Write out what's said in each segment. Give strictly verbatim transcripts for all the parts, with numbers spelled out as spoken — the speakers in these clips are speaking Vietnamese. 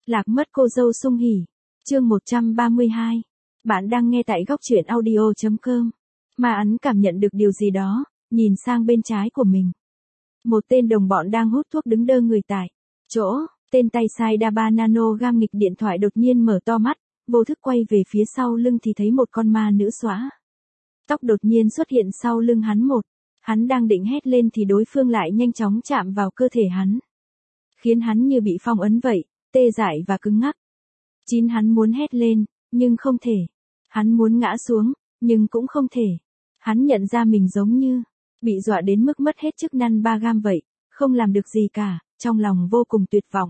Lạc mất cô dâu Sung Hỉ. Chương một trăm ba mươi hai. Bạn đang nghe tại góc truyện audio chấm com. Mà Ấn cảm nhận được điều gì đó, nhìn sang bên trái của mình. Một tên đồng bọn đang hút thuốc đứng đơ người tại chỗ, tên tay sai đa ba nano gam nghịch điện thoại đột nhiên mở to mắt, vô thức quay về phía sau lưng thì thấy một con ma nữ xõa tóc đột nhiên xuất hiện sau lưng hắn một. Hắn đang định hét lên thì đối phương lại nhanh chóng chạm vào cơ thể hắn, khiến hắn như bị phong ấn vậy, tê dại và cứng ngắc. Chín hắn muốn hét lên, nhưng không thể. Hắn muốn ngã xuống, nhưng cũng không thể. Hắn nhận ra mình giống như bị dọa đến mức mất hết chức năng ba gam vậy, không làm được gì cả, trong lòng vô cùng tuyệt vọng.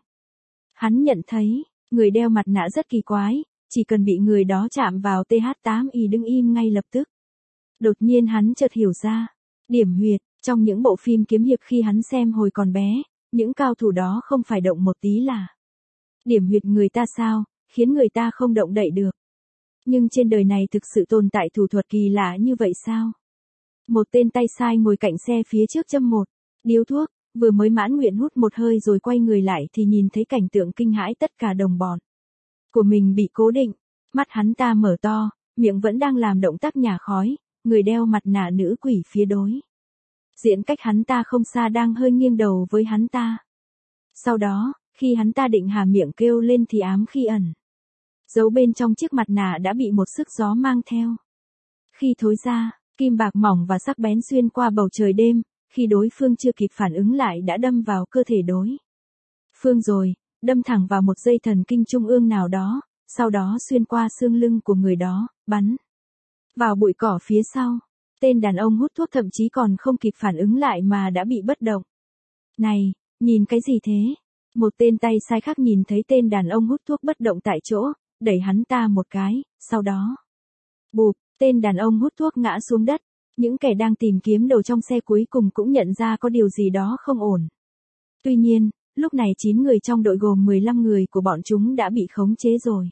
Hắn nhận thấy, người đeo mặt nạ rất kỳ quái, chỉ cần bị người đó chạm vào T H tám Y đứng im ngay lập tức. Đột nhiên hắn chợt hiểu ra, điểm huyệt, trong những bộ phim kiếm hiệp khi hắn xem hồi còn bé, những cao thủ đó không phải động một tí là điểm huyệt người ta sao, khiến người ta không động đậy được. Nhưng trên đời này thực sự tồn tại thủ thuật kỳ lạ như vậy sao? Một tên tay sai ngồi cạnh xe phía trước châm một điếu thuốc, vừa mới mãn nguyện hút một hơi rồi quay người lại thì nhìn thấy cảnh tượng kinh hãi tất cả đồng bọn của mình bị cố định. Mắt hắn ta mở to, miệng vẫn đang làm động tác nhả khói, người đeo mặt nạ nữ quỷ phía đối diện cách hắn ta không xa đang hơi nghiêng đầu với hắn ta. Sau đó, khi hắn ta định hà miệng kêu lên thì ám khi ẩn giấu bên trong chiếc mặt nạ đã bị một sức gió mang theo. Khi thối ra, kim bạc mỏng và sắc bén xuyên qua bầu trời đêm, khi đối phương chưa kịp phản ứng lại đã đâm vào cơ thể đối phương rồi, đâm thẳng vào một dây thần kinh trung ương nào đó, sau đó xuyên qua xương lưng của người đó, bắn vào bụi cỏ phía sau. Tên đàn ông hút thuốc thậm chí còn không kịp phản ứng lại mà đã bị bất động. Này, nhìn cái gì thế? Một tên tay sai khác nhìn thấy tên đàn ông hút thuốc bất động tại chỗ, đẩy hắn ta một cái, sau đó bụp, tên đàn ông hút thuốc ngã xuống đất. Những kẻ đang tìm kiếm đồ trong xe cuối cùng cũng nhận ra có điều gì đó không ổn. Tuy nhiên, lúc này chín người trong đội gồm mười lăm người của bọn chúng đã bị khống chế rồi.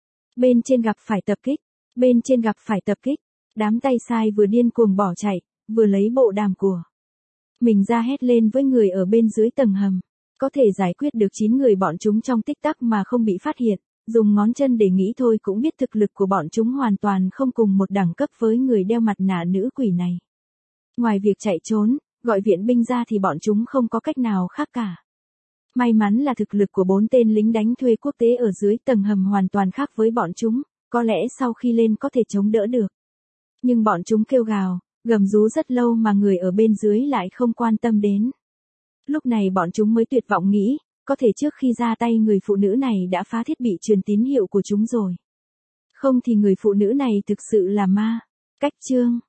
Bên trên gặp phải tập kích, bên trên gặp phải tập kích. Đám tay sai vừa điên cuồng bỏ chạy, vừa lấy bộ đàm của mình ra hét lên với người ở bên dưới tầng hầm. Có thể giải quyết được chín người bọn chúng trong tích tắc mà không bị phát hiện, dùng ngón chân để nghĩ thôi cũng biết thực lực của bọn chúng hoàn toàn không cùng một đẳng cấp với người đeo mặt nạ nữ quỷ này. Ngoài việc chạy trốn, gọi viện binh ra thì bọn chúng không có cách nào khác cả. May mắn là thực lực của bốn tên lính đánh thuê quốc tế ở dưới tầng hầm hoàn toàn khác với bọn chúng, có lẽ sau khi lên có thể chống đỡ được. Nhưng bọn chúng kêu gào, gầm rú rất lâu mà người ở bên dưới lại không quan tâm đến. Lúc này bọn chúng mới tuyệt vọng nghĩ, có thể trước khi ra tay người phụ nữ này đã phá thiết bị truyền tín hiệu của chúng rồi. Không thì người phụ nữ này thực sự là ma. Cách chương